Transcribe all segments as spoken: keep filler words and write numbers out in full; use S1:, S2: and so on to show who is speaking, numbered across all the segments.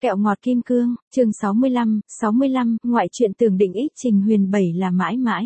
S1: Kẹo ngọt kim cương, chương sáu mươi lăm, sáu mươi lăm, ngoại truyện Tường Định X Trình Huyền bảy là mãi mãi.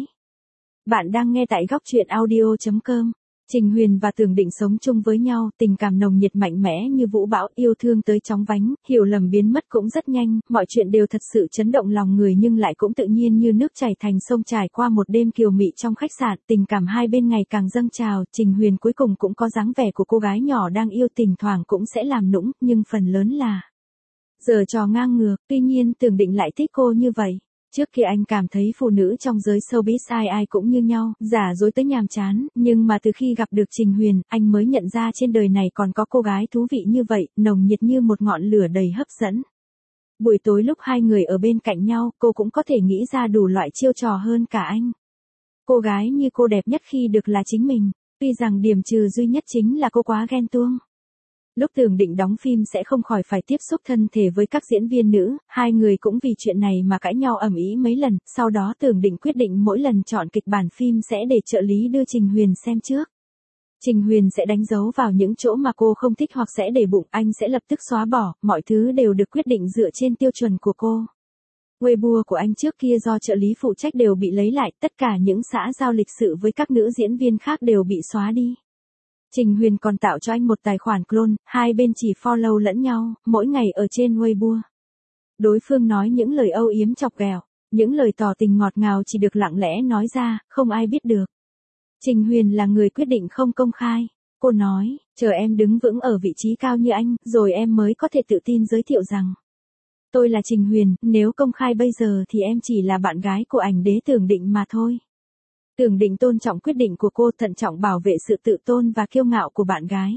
S1: Bạn đang nghe tại góc truyện audio chấm com. Trình Huyền và Tường Định sống chung với nhau, tình cảm nồng nhiệt mạnh mẽ như vũ bão, yêu thương tới chóng vánh, hiểu lầm biến mất cũng rất nhanh, mọi chuyện đều thật sự chấn động lòng người nhưng lại cũng tự nhiên như nước chảy thành sông. Trải qua một đêm kiều mị trong khách sạn, tình cảm hai bên ngày càng dâng trào, Trình Huyền cuối cùng cũng có dáng vẻ của cô gái nhỏ đang yêu, thỉnh thoảng cũng sẽ làm nũng, nhưng phần lớn là giờ trò ngang ngược. Tuy nhiên Tường Định lại thích cô như vậy. Trước kia anh cảm thấy phụ nữ trong giới showbiz ai ai cũng như nhau, giả dối tới nhàm chán, nhưng mà từ khi gặp được Trình Huyền, anh mới nhận ra trên đời này còn có cô gái thú vị như vậy, nồng nhiệt như một ngọn lửa đầy hấp dẫn. Buổi tối lúc hai người ở bên cạnh nhau, cô cũng có thể nghĩ ra đủ loại chiêu trò hơn cả anh. Cô gái như cô đẹp nhất khi được là chính mình, tuy rằng điểm trừ duy nhất chính là cô quá ghen tuông. Lúc Tường Định đóng phim sẽ không khỏi phải tiếp xúc thân thể với các diễn viên nữ, hai người cũng vì chuyện này mà cãi nhau ầm ĩ mấy lần, sau đó Tường Định quyết định mỗi lần chọn kịch bản phim sẽ để trợ lý đưa Trình Huyền xem trước. Trình Huyền sẽ đánh dấu vào những chỗ mà cô không thích hoặc sẽ để bụng, anh sẽ lập tức xóa bỏ, mọi thứ đều được quyết định dựa trên tiêu chuẩn của cô. Weibo của anh trước kia do trợ lý phụ trách đều bị lấy lại, tất cả những xã giao lịch sự với các nữ diễn viên khác đều bị xóa đi. Trình Huyền còn tạo cho anh một tài khoản clone, hai bên chỉ follow lẫn nhau, mỗi ngày ở trên Weibo. Đối phương nói những lời âu yếm chọc ghẹo, những lời tỏ tình ngọt ngào chỉ được lặng lẽ nói ra, không ai biết được. Trình Huyền là người quyết định không công khai. Cô nói, chờ em đứng vững ở vị trí cao như anh, rồi em mới có thể tự tin giới thiệu rằng tôi là Trình Huyền, nếu công khai bây giờ thì em chỉ là bạn gái của ảnh đế Tường Định mà thôi. Tường Định tôn trọng quyết định của cô, thận trọng bảo vệ sự tự tôn và kiêu ngạo của bạn gái.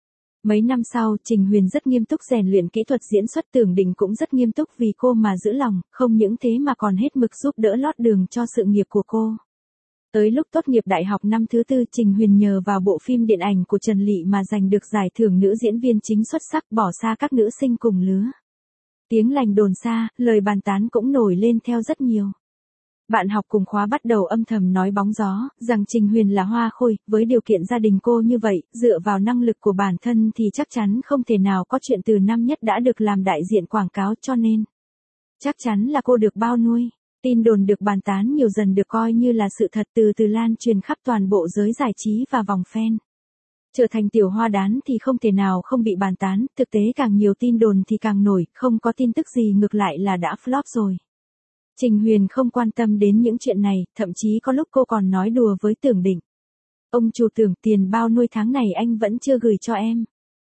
S1: Mấy năm sau, Trình Huyền rất nghiêm túc rèn luyện kỹ thuật diễn xuất, Tường Định cũng rất nghiêm túc vì cô mà giữ lòng, không những thế mà còn hết mực giúp đỡ lót đường cho sự nghiệp của cô. Tới lúc tốt nghiệp đại học năm thứ tư, Trình Huyền nhờ vào bộ phim điện ảnh của Trần Lị mà giành được giải thưởng nữ diễn viên chính xuất sắc, bỏ xa các nữ sinh cùng lứa. Tiếng lành đồn xa, lời bàn tán cũng nổi lên theo rất nhiều. Bạn học cùng khóa bắt đầu âm thầm nói bóng gió, rằng Trình Huyền là hoa khôi, với điều kiện gia đình cô như vậy, dựa vào năng lực của bản thân thì chắc chắn không thể nào có chuyện từ năm nhất đã được làm đại diện quảng cáo, cho nên chắc chắn là cô được bao nuôi. Tin đồn được bàn tán nhiều dần được coi như là sự thật, từ từ lan truyền khắp toàn bộ giới giải trí và vòng fan. Trở thành tiểu hoa đán thì không thể nào không bị bàn tán, thực tế càng nhiều tin đồn thì càng nổi, không có tin tức gì ngược lại là đã flop rồi. Trình Huyền không quan tâm đến những chuyện này, thậm chí có lúc cô còn nói đùa với Tường Định. Ông chủ Tưởng, tiền bao nuôi tháng này anh vẫn chưa gửi cho em.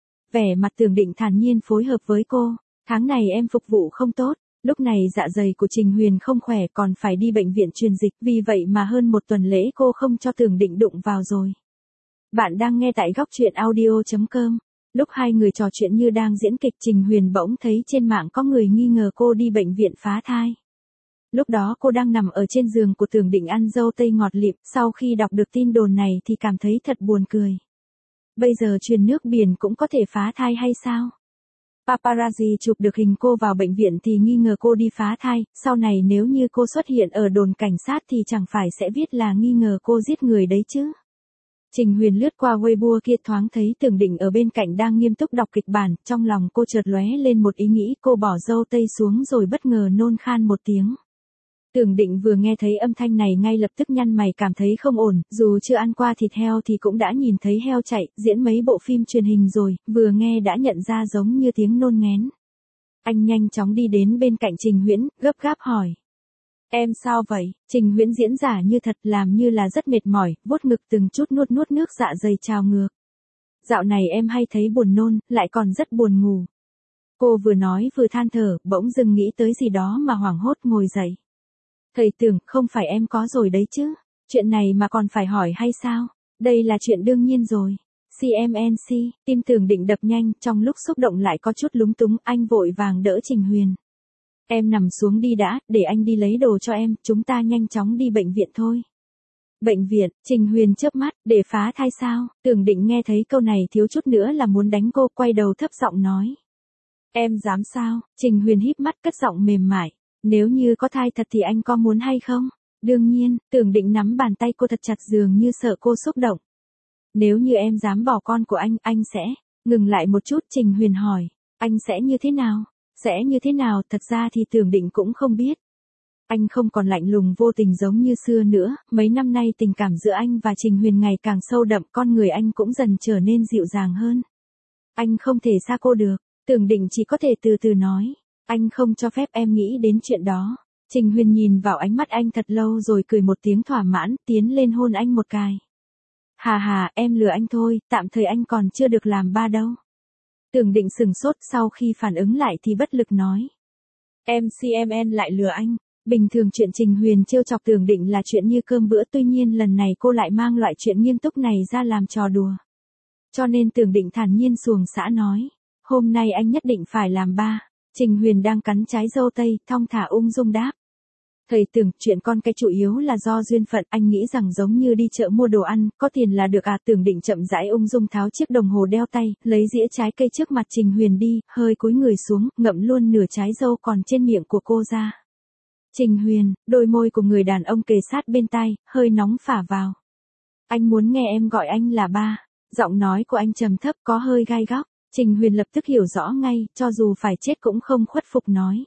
S1: Vẻ mặt Tường Định thản nhiên phối hợp với cô, tháng này em phục vụ không tốt. Lúc này dạ dày của Trình Huyền không khỏe, còn phải đi bệnh viện truyền dịch, vì vậy mà hơn một tuần lễ cô không cho Tường Định đụng vào rồi. Bạn đang nghe tại góc truyện audio chấm com. Lúc hai người trò chuyện như đang diễn kịch, Trình Huyền bỗng thấy trên mạng có người nghi ngờ cô đi bệnh viện phá thai. Lúc đó cô đang nằm ở trên giường của Tường Định ăn dâu tây ngọt lịm, sau khi đọc được tin đồn này thì cảm thấy thật buồn cười. Bây giờ truyền nước biển cũng có thể phá thai hay sao? Paparazzi chụp được hình cô vào bệnh viện thì nghi ngờ cô đi phá thai, sau này nếu như cô xuất hiện ở đồn cảnh sát thì chẳng phải sẽ viết là nghi ngờ cô giết người đấy chứ. Trình Huyền lướt qua Weibo kia, thoáng thấy Tường Định ở bên cạnh đang nghiêm túc đọc kịch bản, trong lòng cô chợt lóe lên một ý nghĩ, cô bỏ dâu tây xuống rồi bất ngờ nôn khan một tiếng. Tường Định vừa nghe thấy âm thanh này ngay lập tức nhăn mày, cảm thấy không ổn, dù chưa ăn qua thịt heo thì cũng đã nhìn thấy heo chạy, diễn mấy bộ phim truyền hình rồi, vừa nghe đã nhận ra giống như tiếng nôn nghén. Anh nhanh chóng đi đến bên cạnh Trình Huyễn, gấp gáp hỏi. Em sao vậy? Trình Huyễn diễn giả như thật, làm như là rất mệt mỏi, vuốt ngực từng chút nuốt nuốt nước dạ dày trào ngược. Dạo này em hay thấy buồn nôn, lại còn rất buồn ngủ. Cô vừa nói vừa than thở, bỗng dưng nghĩ tới gì đó mà hoảng hốt ngồi dậy. Thầy Tưởng, không phải em có rồi đấy chứ? Chuyện này mà còn phải hỏi hay sao? Đây là chuyện đương nhiên rồi. xê em en xê, tim Tường Định đập nhanh, trong lúc xúc động lại có chút lúng túng, anh vội vàng đỡ Trình Huyền. Em nằm xuống đi đã, để anh đi lấy đồ cho em, chúng ta nhanh chóng đi bệnh viện thôi. Bệnh viện? Trình Huyền chớp mắt, để phá thai sao? Tường Định nghe thấy câu này thiếu chút nữa là muốn đánh cô, quay đầu thấp giọng nói. Em dám sao? Trình Huyền híp mắt cất giọng mềm mại. Nếu như có thai thật thì anh có muốn hay không? Đương nhiên. Tường Định nắm bàn tay cô thật chặt dường như sợ cô xúc động. Nếu như em dám bỏ con của anh, anh sẽ... Ngừng lại một chút, Trình Huyền hỏi. Anh sẽ như thế nào? Sẽ như thế nào, thật ra thì Tưởng Định cũng không biết. Anh không còn lạnh lùng vô tình giống như xưa nữa, mấy năm nay tình cảm giữa anh và Trình Huyền ngày càng sâu đậm, con người anh cũng dần trở nên dịu dàng hơn. Anh không thể xa cô được, Tưởng Định chỉ có thể từ từ nói. Anh không cho phép em nghĩ đến chuyện đó. Trình Huyền nhìn vào ánh mắt anh thật lâu rồi cười một tiếng thỏa mãn, tiến lên hôn anh một cái. Hà hà, em lừa anh thôi, tạm thời anh còn chưa được làm ba đâu. Tưởng Định sừng sốt, sau khi phản ứng lại thì bất lực nói. em xê em en lại lừa anh. Bình thường chuyện Trình Huyền trêu chọc Tưởng Định là chuyện như cơm bữa, tuy nhiên lần này cô lại mang loại chuyện nghiêm túc này ra làm trò đùa. Cho nên Tưởng Định thản nhiên xuồng xã nói. Hôm nay anh nhất định phải làm ba. Trình Huyền đang cắn trái dâu tây, thong thả ung dung đáp. Thầy Tưởng, chuyện con cái chủ yếu là do duyên phận, anh nghĩ rằng giống như đi chợ mua đồ ăn, có tiền là được à. Tưởng Định chậm rãi ung dung tháo chiếc đồng hồ đeo tay, lấy dĩa trái cây trước mặt Trình Huyền đi, hơi cúi người xuống, ngậm luôn nửa trái dâu còn trên miệng của cô ra. Trình Huyền, đôi môi của người đàn ông kề sát bên tai, hơi nóng phả vào. Anh muốn nghe em gọi anh là ba. Giọng nói của anh trầm thấp có hơi gai góc. Trình Huyền lập tức hiểu rõ ngay, cho dù phải chết cũng không khuất phục nói.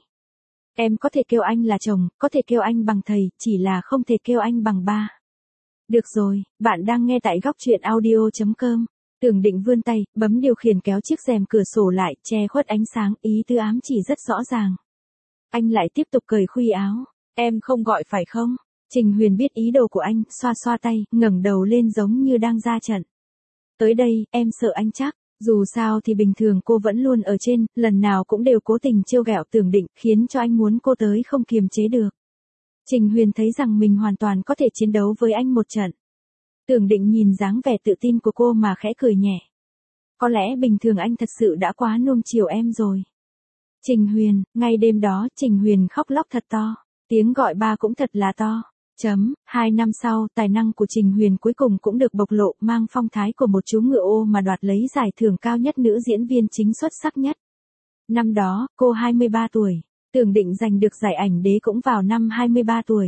S1: Em có thể kêu anh là chồng, có thể kêu anh bằng thầy, chỉ là không thể kêu anh bằng ba. Được rồi, bạn đang nghe tại góc truyện audio chấm com. Tưởng Định vươn tay, bấm điều khiển kéo chiếc rèm cửa sổ lại, che khuất ánh sáng, ý tứ ám chỉ rất rõ ràng. Anh lại tiếp tục cởi khuy áo. Em không gọi phải không? Trình Huyền biết ý đồ của anh, xoa xoa tay, ngẩng đầu lên giống như đang ra trận. Tới đây, em sợ anh chắc. Dù sao thì bình thường cô vẫn luôn ở trên, lần nào cũng đều cố tình trêu ghẹo Tưởng Định, khiến cho anh muốn cô tới không kiềm chế được. Trình Huyền thấy rằng mình hoàn toàn có thể chiến đấu với anh một trận. Tưởng Định nhìn dáng vẻ tự tin của cô mà khẽ cười nhẹ. Có lẽ bình thường anh thật sự đã quá nuông chiều em rồi. Trình Huyền, ngay đêm đó, Trình Huyền khóc lóc thật to. Tiếng gọi ba cũng thật là to. Chấm, hai năm sau, tài năng của Trình Huyền cuối cùng cũng được bộc lộ, mang phong thái của một chú ngựa ô mà đoạt lấy giải thưởng cao nhất nữ diễn viên chính xuất sắc nhất. Năm đó, cô hai mươi ba tuổi. Tưởng Định giành được giải ảnh đế cũng vào năm hai mươi ba tuổi.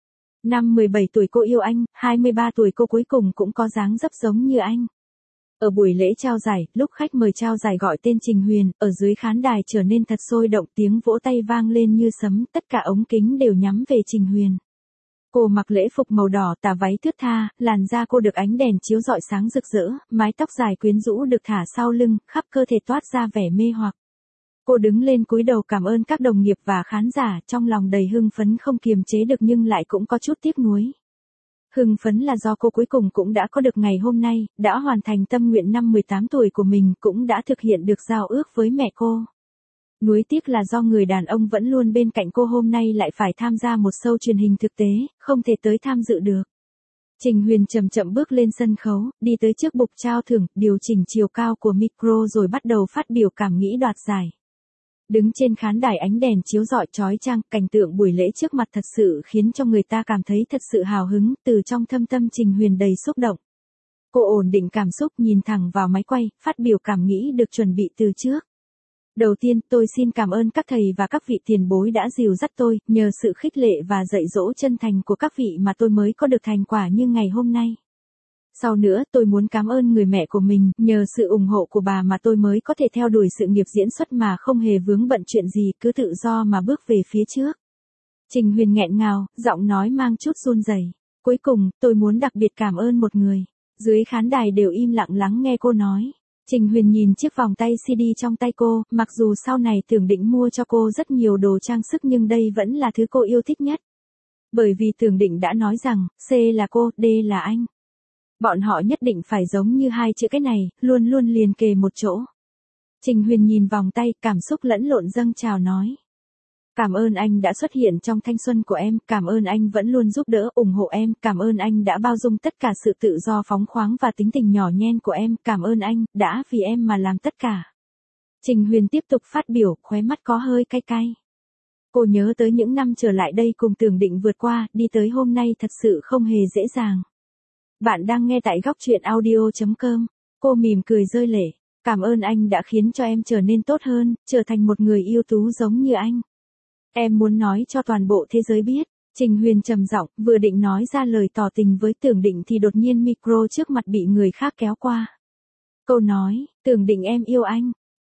S1: Năm mười bảy tuổi cô yêu anh, hai mươi ba tuổi cô cuối cùng cũng có dáng dấp giống như anh. Ở buổi lễ trao giải, lúc khách mời trao giải gọi tên Trình Huyền, ở dưới khán đài trở nên thật sôi động, tiếng vỗ tay vang lên như sấm, tất cả ống kính đều nhắm về Trình Huyền. Cô mặc lễ phục màu đỏ, tà váy thướt tha, làn da cô được ánh đèn chiếu rọi sáng rực rỡ, mái tóc dài quyến rũ được thả sau lưng, khắp cơ thể toát ra vẻ mê hoặc. Cô đứng lên cúi đầu cảm ơn các đồng nghiệp và khán giả, trong lòng đầy hưng phấn không kiềm chế được nhưng lại cũng có chút tiếc nuối. Hưng phấn là do cô cuối cùng cũng đã có được ngày hôm nay, đã hoàn thành tâm nguyện năm mười tám tuổi của mình, cũng đã thực hiện được giao ước với mẹ cô. Nuối tiếc là do người đàn ông vẫn luôn bên cạnh cô hôm nay lại phải tham gia một show truyền hình thực tế, không thể tới tham dự được. Trình Huyền chậm chậm bước lên sân khấu, đi tới trước bục trao thưởng, điều chỉnh chiều cao của micro rồi bắt đầu phát biểu cảm nghĩ đoạt giải. Đứng trên khán đài ánh đèn chiếu rọi chói chang, cảnh tượng buổi lễ trước mặt thật sự khiến cho người ta cảm thấy thật sự hào hứng, từ trong thâm tâm Trình Huyền đầy xúc động. Cô ổn định cảm xúc nhìn thẳng vào máy quay, phát biểu cảm nghĩ được chuẩn bị từ trước. Đầu tiên, tôi xin cảm ơn các thầy và các vị tiền bối đã dìu dắt tôi, nhờ sự khích lệ và dạy dỗ chân thành của các vị mà tôi mới có được thành quả như ngày hôm nay. Sau nữa, tôi muốn cảm ơn người mẹ của mình, nhờ sự ủng hộ của bà mà tôi mới có thể theo đuổi sự nghiệp diễn xuất mà không hề vướng bận chuyện gì, cứ tự do mà bước về phía trước. Trình Huyền nghẹn ngào, giọng nói mang chút run rẩy. Cuối cùng, tôi muốn đặc biệt cảm ơn một người. Dưới khán đài đều im lặng lắng nghe cô nói. Trình Huyền nhìn chiếc vòng tay xê đê trong tay cô, mặc dù sau này Tưởng Định mua cho cô rất nhiều đồ trang sức nhưng đây vẫn là thứ cô yêu thích nhất. Bởi vì Tưởng Định đã nói rằng, C là cô, D là anh. Bọn họ nhất định phải giống như hai chữ cái này, luôn luôn liền kề một chỗ. Trình Huyền nhìn vòng tay, cảm xúc lẫn lộn dâng trào nói. Cảm ơn anh đã xuất hiện trong thanh xuân của em, cảm ơn anh vẫn luôn giúp đỡ, ủng hộ em, cảm ơn anh đã bao dung tất cả sự tự do phóng khoáng và tính tình nhỏ nhen của em, cảm ơn anh, đã vì em mà làm tất cả. Trình Huyền tiếp tục phát biểu, khóe mắt có hơi cay cay. Cô nhớ tới những năm trở lại đây cùng Tưởng Định vượt qua, đi tới hôm nay thật sự không hề dễ dàng. Bạn đang nghe tại góc truyện audio chấm com. Cô mỉm cười rơi lệ. Cảm ơn anh đã khiến cho em trở nên tốt hơn, trở thành một người ưu tú giống như anh. Em muốn nói cho toàn bộ thế giới biết. Trình Huyền trầm giọng, vừa định nói ra lời tỏ tình với Tưởng Định thì đột nhiên micro trước mặt bị người khác kéo qua. Cô nói, Tưởng Định em yêu anh.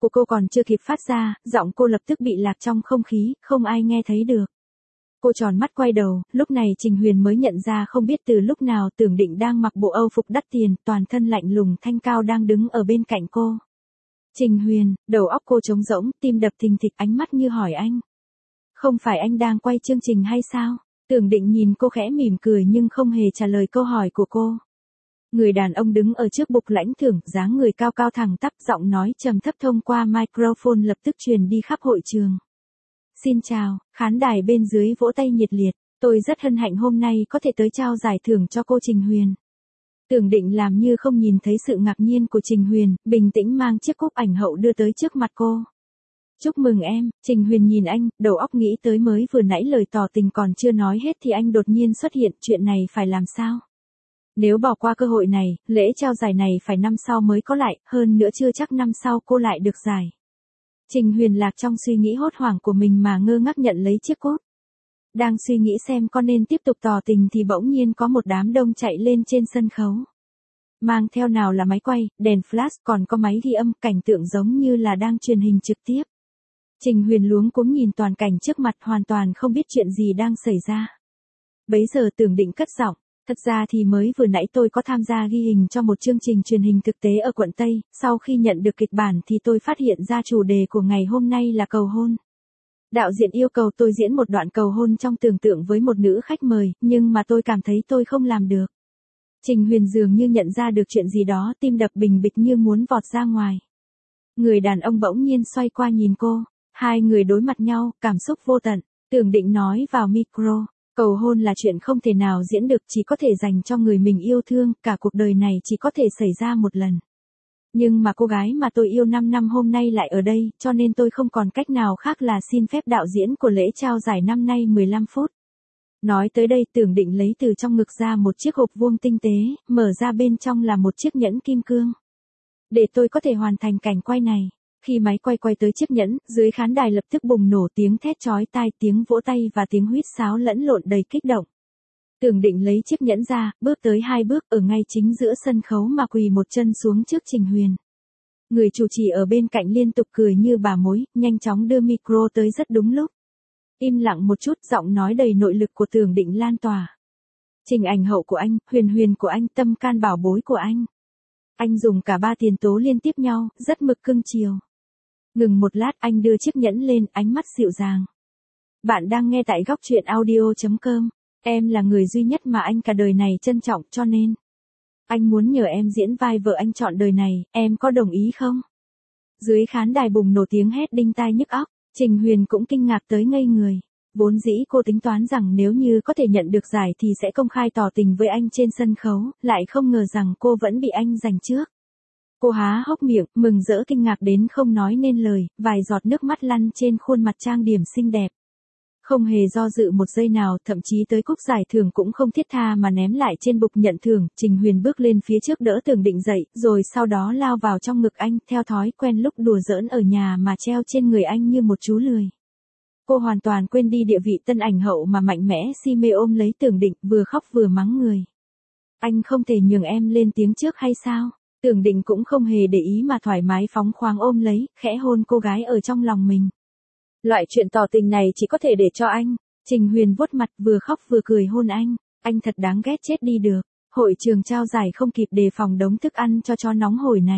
S1: của cô còn chưa kịp phát ra, giọng cô lập tức bị lạc trong không khí, không ai nghe thấy được. Cô tròn mắt quay đầu, lúc này Trình Huyền mới nhận ra không biết từ lúc nào Tưởng Định đang mặc bộ âu phục đắt tiền, toàn thân lạnh lùng thanh cao đang đứng ở bên cạnh cô. Trình Huyền, đầu óc cô trống rỗng, tim đập thình thịch, ánh mắt như hỏi anh. Không phải anh đang quay chương trình hay sao? Tưởng Định nhìn cô khẽ mỉm cười nhưng không hề trả lời câu hỏi của cô. Người đàn ông đứng ở trước bục lãnh thưởng, dáng người cao cao thẳng tắp, giọng nói trầm thấp thông qua microphone lập tức truyền đi khắp hội trường. Xin chào, khán đài bên dưới vỗ tay nhiệt liệt, tôi rất hân hạnh hôm nay có thể tới trao giải thưởng cho cô Trình Huyền. Tưởng Định làm như không nhìn thấy sự ngạc nhiên của Trình Huyền, bình tĩnh mang chiếc cúp ảnh hậu đưa tới trước mặt cô. Chúc mừng em, Trình Huyền nhìn anh, đầu óc nghĩ tới mới vừa nãy lời tỏ tình còn chưa nói hết thì anh đột nhiên xuất hiện, chuyện này phải làm sao? Nếu bỏ qua cơ hội này, lễ trao giải này phải năm sau mới có lại, hơn nữa chưa chắc năm sau cô lại được giải. Trình Huyền lạc trong suy nghĩ hốt hoảng của mình mà ngơ ngác nhận lấy chiếc cúp. Đang suy nghĩ xem có nên tiếp tục tỏ tình thì bỗng nhiên có một đám đông chạy lên trên sân khấu. Mang theo nào là máy quay, đèn flash, còn có máy ghi âm, cảnh tượng giống như là đang truyền hình trực tiếp. Trình Huyền luống cuống nhìn toàn cảnh trước mặt, hoàn toàn không biết chuyện gì đang xảy ra. Bấy giờ Tưởng Định cất giọng, thật ra thì mới vừa nãy tôi có tham gia ghi hình cho một chương trình truyền hình thực tế ở quận Tây, sau khi nhận được kịch bản thì tôi phát hiện ra chủ đề của ngày hôm nay là cầu hôn. Đạo diễn yêu cầu tôi diễn một đoạn cầu hôn trong tưởng tượng với một nữ khách mời, nhưng mà tôi cảm thấy tôi không làm được. Trình Huyền dường như nhận ra được chuyện gì đó, tim đập bình bịch như muốn vọt ra ngoài. Người đàn ông bỗng nhiên xoay qua nhìn cô, hai người đối mặt nhau, cảm xúc vô tận. Tưởng Định nói vào micro, cầu hôn là chuyện không thể nào diễn được, chỉ có thể dành cho người mình yêu thương, cả cuộc đời này chỉ có thể xảy ra một lần. Nhưng mà cô gái mà tôi yêu năm năm hôm nay lại ở đây, cho nên tôi không còn cách nào khác là xin phép đạo diễn của lễ trao giải năm nay mười lăm phút. Nói tới đây Tưởng Định lấy từ trong ngực ra một chiếc hộp vuông tinh tế, mở ra bên trong là một chiếc nhẫn kim cương. Để tôi có thể hoàn thành cảnh quay này. Khi máy quay quay tới chiếc nhẫn, dưới khán đài lập tức bùng nổ tiếng thét chói tai, tiếng vỗ tay và tiếng huýt sáo lẫn lộn đầy kích động. Tưởng Định lấy chiếc nhẫn ra, bước tới hai bước, ở ngay chính giữa sân khấu mà quỳ một chân xuống trước Trình Huyền. Người chủ trì ở bên cạnh liên tục cười như bà mối, nhanh chóng đưa micro tới rất đúng lúc. Im lặng một chút, giọng nói đầy nội lực của Tưởng Định lan tỏa. Trình ảnh hậu của anh, Huyền Huyền của anh, tâm can bảo bối của anh. Anh dùng cả ba tiền tố liên tiếp nhau, rất mực cưng chiều. Ngừng một lát, anh đưa chiếc nhẫn lên, ánh mắt dịu dàng. Bạn đang nghe tại góc truyện audio chấm com. Em là người duy nhất mà anh cả đời này trân trọng, cho nên anh muốn nhờ em diễn vai vợ anh chọn đời này, em có đồng ý không? Dưới khán đài bùng nổ tiếng hét đinh tai nhức óc, Trình Huyền cũng kinh ngạc tới ngây người. Vốn dĩ cô tính toán rằng nếu như có thể nhận được giải thì sẽ công khai tỏ tình với anh trên sân khấu, lại không ngờ rằng cô vẫn bị anh giành trước. Cô há hốc miệng, mừng rỡ kinh ngạc đến không nói nên lời, vài giọt nước mắt lăn trên khuôn mặt trang điểm xinh đẹp. Không hề do dự một giây nào, thậm chí tới cúp giải thưởng cũng không thiết tha mà ném lại trên bục nhận thưởng, Trình Huyền bước lên phía trước đỡ Tưởng Định dậy, rồi sau đó lao vào trong ngực anh, theo thói quen lúc đùa giỡn ở nhà mà treo trên người anh như một chú lười. Cô hoàn toàn quên đi địa vị tân ảnh hậu mà mạnh mẽ si mê ôm lấy Tưởng Định, vừa khóc vừa mắng người. Anh không thể nhường em lên tiếng trước hay sao? Tưởng Định cũng không hề để ý mà thoải mái phóng khoáng ôm lấy, khẽ hôn cô gái ở trong lòng mình. Loại chuyện tỏ tình này chỉ có thể để cho anh. Trình Huyền vuốt mặt vừa khóc vừa cười hôn anh. Anh thật đáng ghét chết đi được. Hội trường trao giải không kịp đề phòng đống thức ăn cho chó nóng hổi này.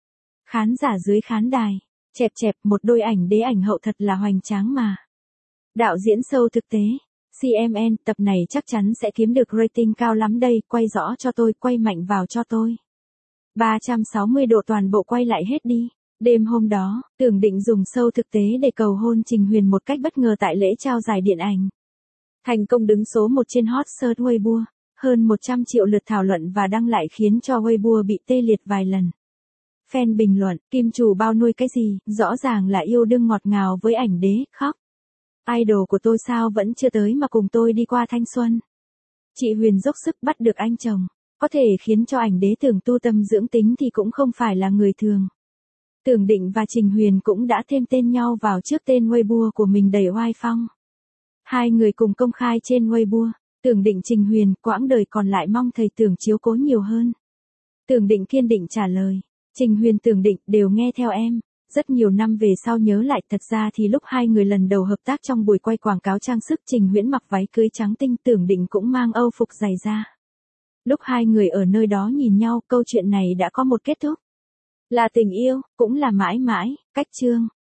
S1: Khán giả dưới khán đài. Chẹp chẹp, một đôi ảnh đế ảnh hậu thật là hoành tráng mà. Đạo diễn show thực tế. xê em en, tập này chắc chắn sẽ kiếm được rating cao lắm đây, quay rõ cho tôi, quay mạnh vào cho tôi. ba trăm sáu mươi độ toàn bộ quay lại hết đi. Đêm hôm đó, Tưởng Định dùng show thực tế để cầu hôn Trình Huyền một cách bất ngờ tại lễ trao giải điện ảnh. Thành công đứng số một trên hot search Weibo, hơn một trăm triệu lượt thảo luận và đăng lại khiến cho Weibo bị tê liệt vài lần. Fan bình luận, kim chủ bao nuôi cái gì, rõ ràng là yêu đương ngọt ngào với ảnh đế, khóc. Idol của tôi sao vẫn chưa tới mà cùng tôi đi qua thanh xuân. Chị Huyền dốc sức bắt được anh chồng, có thể khiến cho ảnh đế tưởng tu tâm dưỡng tính thì cũng không phải là người thường. Tưởng Định và Trình Huyền cũng đã thêm tên nhau vào trước tên Weibo của mình đầy oai phong. Hai người cùng công khai trên Weibo, Tưởng Định Trình Huyền, quãng đời còn lại mong thầy Tưởng chiếu cố nhiều hơn. Tưởng Định kiên định trả lời, Trình Huyền Tưởng Định đều nghe theo em. Rất nhiều năm về sau nhớ lại, thật ra thì lúc hai người lần đầu hợp tác trong buổi quay quảng cáo trang sức, Trình Huyễn mặc váy cưới trắng tinh, Tưởng Định cũng mang âu phục dày da. Lúc hai người ở nơi đó nhìn nhau, câu chuyện này đã có một kết thúc. Là tình yêu, cũng là mãi mãi, cách chương.